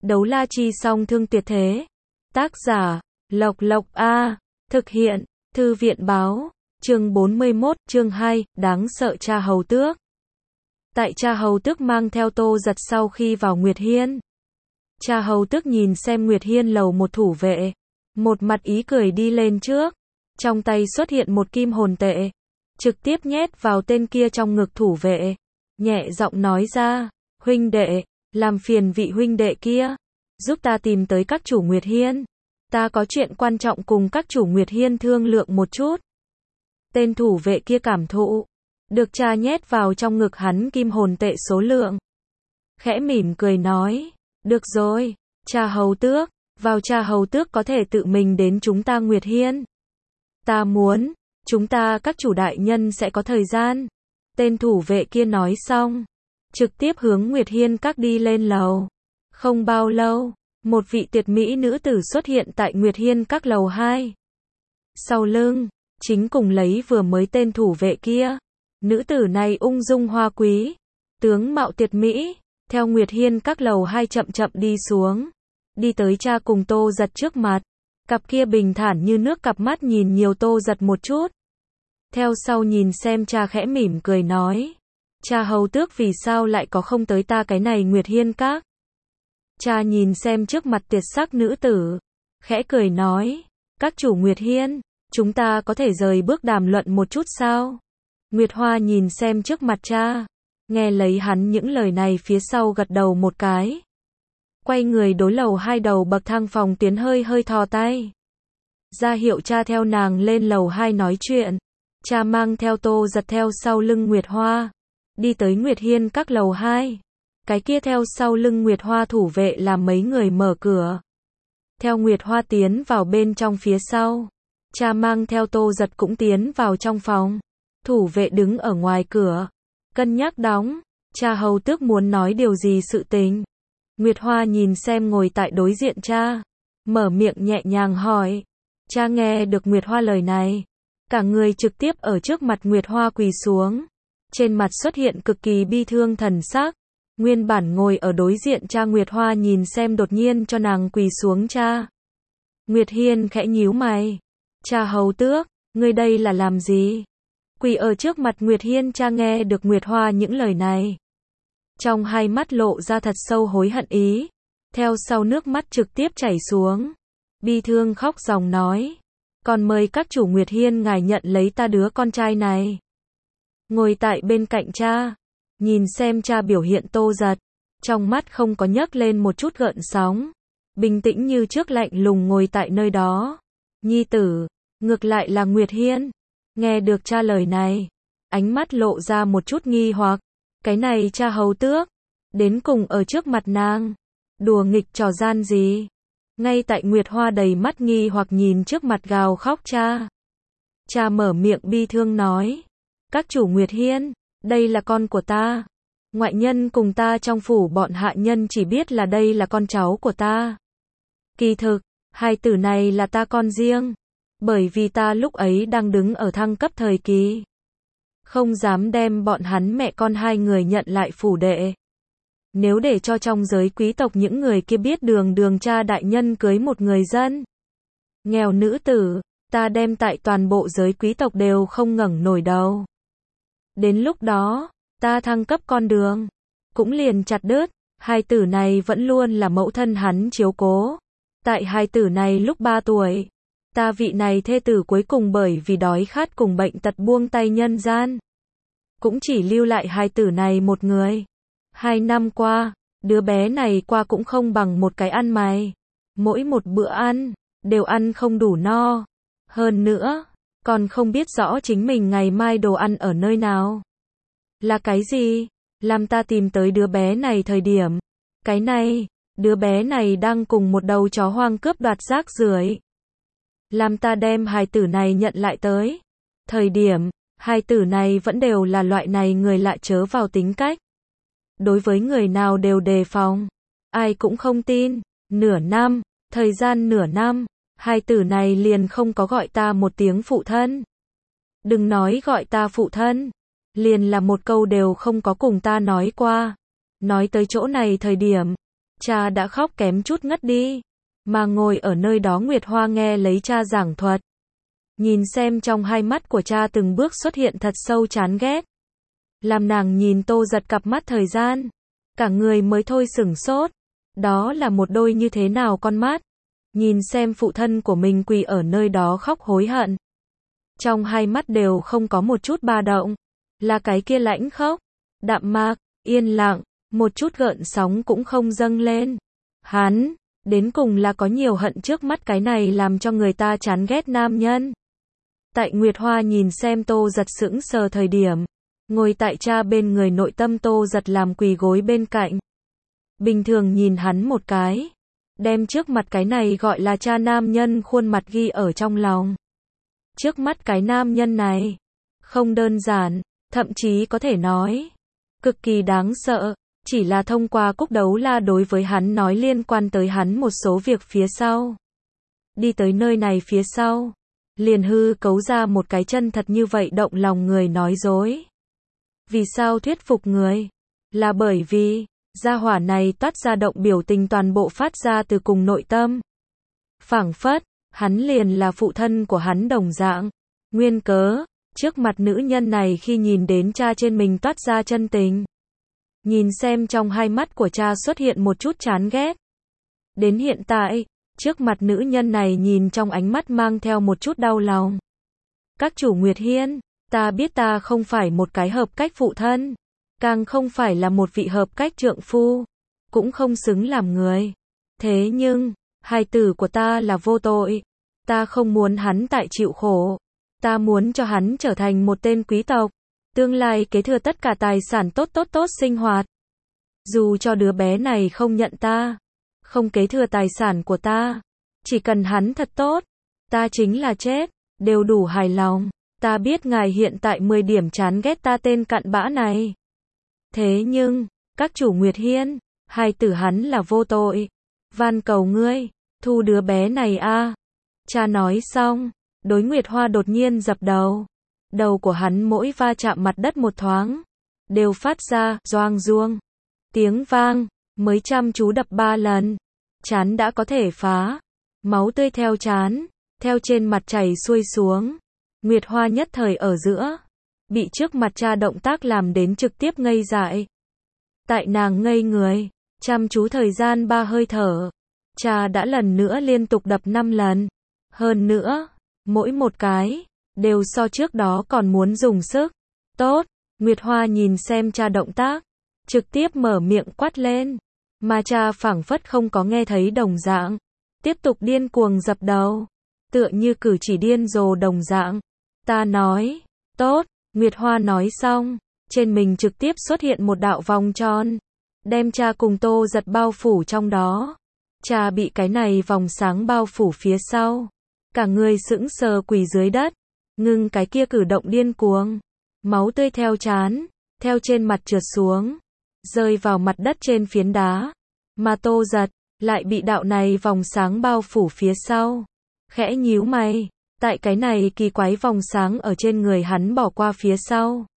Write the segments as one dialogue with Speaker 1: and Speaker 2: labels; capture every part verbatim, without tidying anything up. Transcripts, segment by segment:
Speaker 1: Đấu la chi song thương tuyệt thế. Tác giả, Lộc Lộc A. Thực hiện, Thư viện báo. Chương bốn mươi mốt, chương hai, đáng sợ cha hầu tước. Tại cha hầu tước mang theo Tô Giật sau khi vào Nguyệt Hiên. Cha hầu tước nhìn xem Nguyệt Hiên lầu một thủ vệ. Một mặt ý cười đi lên trước. Trong tay xuất hiện một kim hồn tệ. Trực tiếp nhét vào tên kia trong ngực thủ vệ. Nhẹ giọng nói ra, huynh đệ, làm phiền vị huynh đệ kia. Giúp ta tìm tới các chủ Nguyệt Hiên. Ta có chuyện quan trọng cùng các chủ Nguyệt Hiên thương lượng một chút. Tên thủ vệ kia cảm thụ. Được cha nhét vào trong ngực hắn kim hồn tệ số lượng. Khẽ mỉm cười nói. Được rồi, cha hầu tước. Vào cha hầu tước có thể tự mình đến chúng ta Nguyệt Hiên. Ta muốn, chúng ta các chủ đại nhân sẽ có thời gian. Tên thủ vệ kia nói xong. Trực tiếp hướng Nguyệt Hiên các đi lên lầu. Không bao lâu, một vị tuyệt mỹ nữ tử xuất hiện tại Nguyệt Hiên các lầu hai. Sau lưng, chính cùng lấy vừa mới tên thủ vệ kia. Nữ tử này ung dung hoa quý, tướng mạo tuyệt mỹ, theo Nguyệt Hiên các lầu hai chậm chậm đi xuống. Đi tới cha cùng Tô Giật trước mặt. Cặp kia bình thản như nước cặp mắt nhìn nhiều Tô Giật một chút. Theo sau nhìn xem cha khẽ mỉm cười nói. Cha hầu tước vì sao lại có không tới ta cái này Nguyệt Hiên các? Cha nhìn xem trước mặt tuyệt sắc nữ tử. Khẽ cười nói. Các chủ Nguyệt Hiên, chúng ta có thể rời bước đàm luận một chút sao? Nguyệt Hoa nhìn xem trước mặt cha. Nghe lấy hắn những lời này phía sau gật đầu một cái. Quay người đối lầu hai đầu bậc thang phòng tiến hơi hơi thò tay. Ra hiệu cha theo nàng lên lầu hai nói chuyện. Cha mang theo Tô Giật theo sau lưng Nguyệt Hoa. Đi tới Nguyệt Hiên các lầu hai. Cái kia theo sau lưng Nguyệt Hoa thủ vệ là mấy người mở cửa. Theo Nguyệt Hoa tiến vào bên trong phía sau. Cha mang theo Tô Giật cũng tiến vào trong phòng. Thủ vệ đứng ở ngoài cửa. Cân nhắc đóng. Cha hầu tước muốn nói điều gì sự tình. Nguyệt Hoa nhìn xem ngồi tại đối diện cha. Mở miệng nhẹ nhàng hỏi. Cha nghe được Nguyệt Hoa lời này. Cả người trực tiếp ở trước mặt Nguyệt Hoa quỳ xuống. Trên mặt xuất hiện cực kỳ bi thương thần sắc. Nguyên bản ngồi ở đối diện cha Nguyệt Hoa nhìn xem đột nhiên cho nàng quỳ xuống cha. Nguyệt Hiên khẽ nhíu mày. Cha hầu tước, ngươi đây là làm gì? Quỳ ở trước mặt Nguyệt Hiên cha nghe được Nguyệt Hoa những lời này. Trong hai mắt lộ ra thật sâu hối hận ý. Theo sau nước mắt trực tiếp chảy xuống. Bi thương khóc ròng nói. Còn mời các chủ Nguyệt Hiên ngài nhận lấy ta đứa con trai này. Ngồi tại bên cạnh cha. Nhìn xem cha biểu hiện Tô Giật. Trong mắt không có nhấc lên một chút gợn sóng. Bình tĩnh như trước lạnh lùng ngồi tại nơi đó. Nhi tử, ngược lại là Nguyệt Hiên. Nghe được cha lời này. Ánh mắt lộ ra một chút nghi hoặc. Cái này cha hầu tước. Đến cùng ở trước mặt nàng. Đùa nghịch trò gian gì. Ngay tại Nguyệt Hoa đầy mắt nghi hoặc nhìn trước mặt gào khóc cha. Cha mở miệng bi thương nói. Các chủ Nguyệt Hiên, đây là con của ta. Ngoại nhân cùng ta trong phủ bọn hạ nhân chỉ biết là đây là con cháu của ta. Kỳ thực, hai tử này là ta con riêng. Bởi vì ta lúc ấy đang đứng ở thăng cấp thời kỳ. Không dám đem bọn hắn mẹ con hai người nhận lại phủ đệ. Nếu để cho trong giới quý tộc những người kia biết đường đường cha đại nhân cưới một người dân nghèo nữ tử, ta đem tại toàn bộ giới quý tộc đều không ngẩng nổi đầu. Đến lúc đó, ta thăng cấp con đường, cũng liền chặt đứt, hai tử này vẫn luôn là mẫu thân hắn chiếu cố. Tại hai tử này lúc ba tuổi, ta vị này thê tử cuối cùng bởi vì đói khát cùng bệnh tật buông tay nhân gian. Cũng chỉ lưu lại hai tử này một người. Hai năm qua, đứa bé này qua cũng không bằng một cái ăn mày. Mỗi một bữa ăn, đều ăn không đủ no. Hơn nữa, còn không biết rõ chính mình ngày mai đồ ăn ở nơi nào. Là cái gì? Làm ta tìm tới đứa bé này thời điểm. Cái này, đứa bé này đang cùng một đầu chó hoang cướp đoạt rác rưởi. Làm ta đem hai tử này nhận lại tới. Thời điểm, hai tử này vẫn đều là loại này người lạ chớ vào tính cách. Đối với người nào đều đề phòng. Ai cũng không tin. Nửa năm, thời gian nửa năm, hai tử này liền không có gọi ta một tiếng phụ thân. Đừng nói gọi ta phụ thân. Liền là một câu đều không có cùng ta nói qua. Nói tới chỗ này thời điểm, Cha đã khóc kém chút ngất đi, mà ngồi ở nơi đó Nguyệt Hoa nghe lấy cha giảng thuật. Nhìn xem trong hai mắt của cha từng bước xuất hiện thật sâu chán ghét. Làm nàng nhìn Tô Giật cặp mắt thời gian, cả người mới thôi sửng sốt. Đó là một đôi như thế nào con mắt. Nhìn xem phụ thân của mình quỳ ở nơi đó khóc hối hận. Trong hai mắt đều không có một chút ba động. Là cái kia lãnh khốc, đạm mạc, yên lặng, một chút gợn sóng cũng không dâng lên. Hắn, đến cùng là có nhiều hận trước mắt cái này làm cho người ta chán ghét nam nhân. Tại Nguyệt Hoa nhìn xem Tô Giật sững sờ thời điểm, ngồi tại cha bên người nội tâm Tô Giật làm quỳ gối bên cạnh. Bình thường nhìn hắn một cái, đem trước mặt cái này gọi là cha nam nhân khuôn mặt ghi ở trong lòng. Trước mắt cái nam nhân này, không đơn giản, thậm chí có thể nói, cực kỳ đáng sợ, chỉ là thông qua Cúc Đấu La đối với hắn nói liên quan tới hắn một số việc phía sau. Đi tới nơi này phía sau, liền hư cấu ra một cái chân thật như vậy động lòng người nói dối. Vì sao thuyết phục người? Là bởi vì, gia hỏa này toát ra động biểu tình toàn bộ phát ra từ cùng nội tâm. Phảng phất, hắn liền là phụ thân của hắn đồng dạng. Nguyên cớ, trước mặt nữ nhân này khi nhìn đến cha trên mình toát ra chân tình. Nhìn xem trong hai mắt của cha xuất hiện một chút chán ghét. Đến hiện tại, trước mặt nữ nhân này nhìn trong ánh mắt mang theo một chút đau lòng. Các chủ Nguyệt Hiên, ta biết ta không phải một cái hợp cách phụ thân, càng không phải là một vị hợp cách trượng phu, cũng không xứng làm người. Thế nhưng, hài tử của ta là vô tội, ta không muốn hắn tại chịu khổ, ta muốn cho hắn trở thành một tên quý tộc, tương lai kế thừa tất cả tài sản tốt tốt tốt sinh hoạt. Dù cho đứa bé này không nhận ta, không kế thừa tài sản của ta, chỉ cần hắn thật tốt, ta chính là chết, đều đủ hài lòng. Ta biết ngài hiện tại mười điểm chán ghét ta tên cặn bã này. Thế nhưng, các chủ Nguyệt Hiên, hài tử hắn là vô tội. Van cầu ngươi, thu đứa bé này a. Cha nói xong, đối Nguyệt Hoa đột nhiên dập đầu. Đầu của hắn mỗi va chạm mặt đất một thoáng, đều phát ra doang ruông. Tiếng vang, mới chăm chú đập ba lần. Chán đã có thể phá. Máu tươi theo chán, theo trên mặt chảy xuôi xuống. Nguyệt Hoa nhất thời ở giữa, bị trước mặt cha động tác làm đến trực tiếp ngây dại. Tại nàng ngây người, chăm chú thời gian ba hơi thở, cha đã lần nữa liên tục đập năm lần. Hơn nữa, mỗi một cái, đều so trước đó còn muốn dùng sức. Tốt, Nguyệt Hoa nhìn xem cha động tác, trực tiếp mở miệng quát lên. Mà cha phảng phất không có nghe thấy đồng dạng, tiếp tục điên cuồng dập đầu, tựa như cử chỉ điên rồ đồng dạng. Ta nói, tốt, Nguyệt Hoa nói xong, trên mình trực tiếp xuất hiện một đạo vòng tròn, đem cha cùng Tô Giật bao phủ trong đó. Cha bị cái này vòng sáng bao phủ phía sau, cả người sững sờ quỳ dưới đất, ngưng cái kia cử động điên cuồng, máu tươi theo trán, theo trên mặt trượt xuống, rơi vào mặt đất trên phiến đá, mà Tô Giật lại bị đạo này vòng sáng bao phủ phía sau, khẽ nhíu mày. Tại cái này kỳ quái vòng sáng ở trên người hắn bỏ qua phía sau.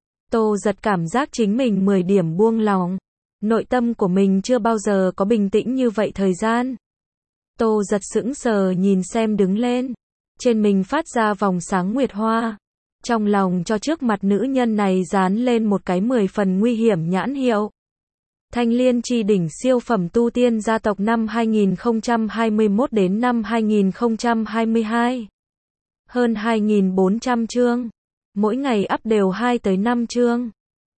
Speaker 1: Tô Giật cảm giác chính mình mười điểm buông lòng. Nội tâm của mình chưa bao giờ có bình tĩnh như vậy thời gian. Tô Giật sững sờ nhìn xem đứng lên. Trên mình phát ra vòng sáng Nguyệt Hoa. Trong lòng cho trước mặt nữ nhân này dán lên một cái mười phần nguy hiểm nhãn hiệu. Thanh Liên Chi Đỉnh siêu phẩm tu tiên gia tộc năm hai nghìn không trăm hai mươi mốt đến năm hai nghìn không trăm hai mươi hai. Hơn hai nghìn bốn trăm chương. Mỗi ngày up đều hai tới năm chương.